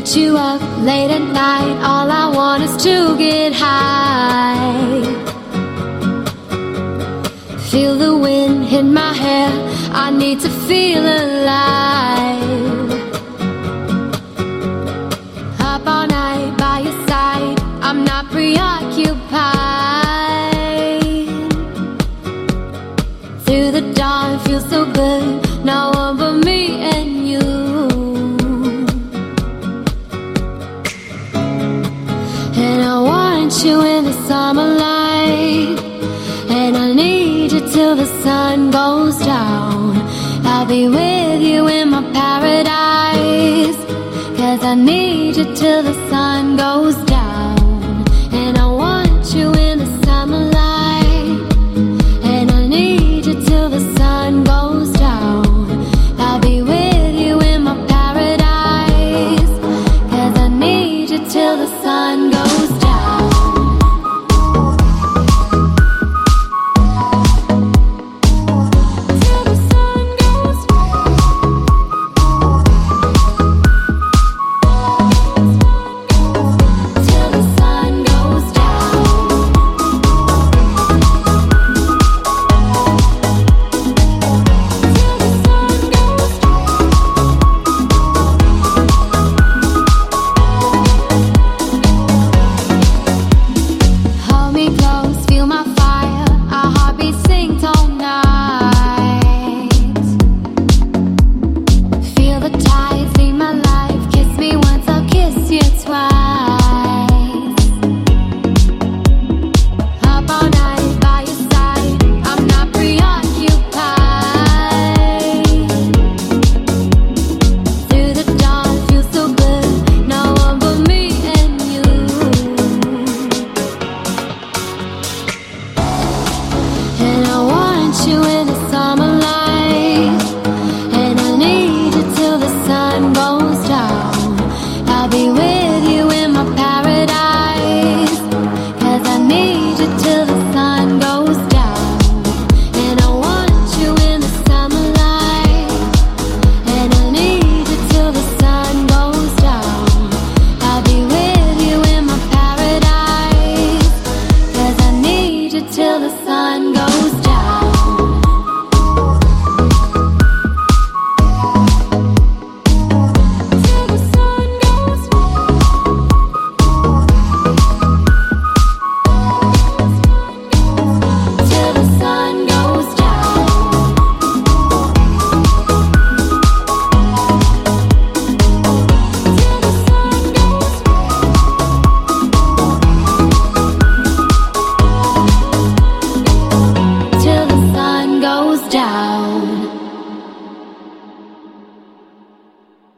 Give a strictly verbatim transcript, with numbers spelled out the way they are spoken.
hit you up late at night. All I want is to get high. Feel the wind hit my hair. I need to feel alive. Up all night by your side. I'm not preoccupied. Through the dawn, feels so good. No one but me and you. And I want you in the summer light. And I need you till the sun goes down. I'll be with you in my paradise. 'Cause I need you till the sun goes